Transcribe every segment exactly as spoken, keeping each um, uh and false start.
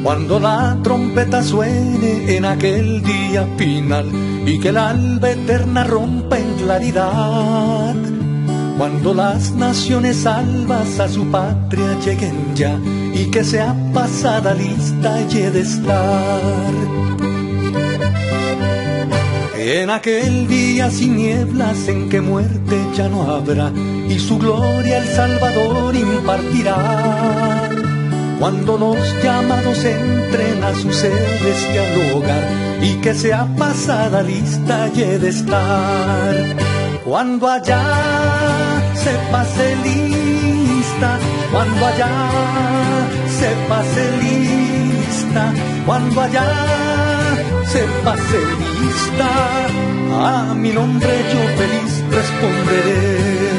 Cuando la trompeta suene en aquel día final y que el alba eterna rompa en claridad, cuando las naciones salvas a su patria lleguen ya y que sea pasada lista y he de estar. En aquel día sin nieblas en que muerte ya no habrá y su gloria el Salvador impartirá. Cuando los llamados entren a su celestial hogar y que sea pasada lista y he de estar. Cuando allá se pase lista, cuando allá se pase lista, cuando allá se pase lista, a mi nombre yo feliz responderé.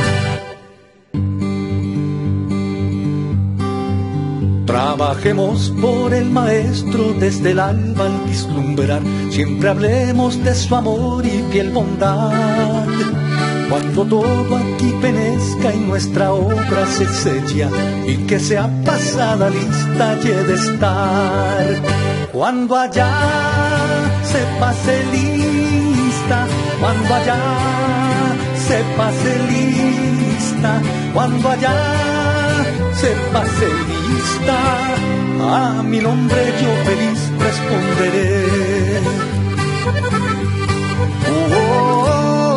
Trabajemos por el Maestro desde el alba al vislumbrar, siempre hablemos de su amor y fiel bondad. Cuando todo aquí penezca y nuestra obra se sella y que sea pasada lista y he de estar. Cuando allá se pase lista, cuando allá se pase lista, cuando allá se pase lista, a mi nombre yo feliz responderé. Oh, oh, oh,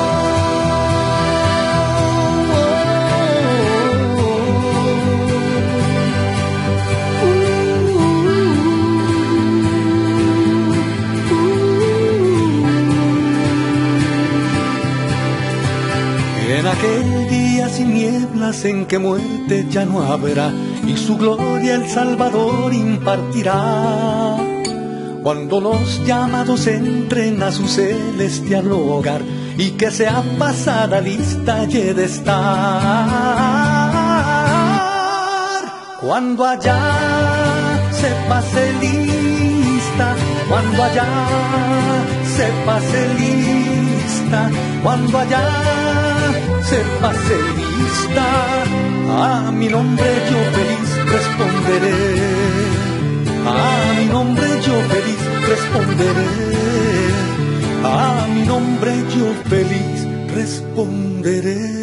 En aquel día sin nieblas en que muerte ya no habrá y su gloria el Salvador impartirá. Cuando los llamados entren a su celestial hogar y que sea pasada lista y he de estar. Cuando allá se pase lista, cuando allá se pase lista, cuando allá se pase lista, a mi nombre yo feliz responderé, a mi nombre yo feliz responderé, a mi nombre yo feliz responderé.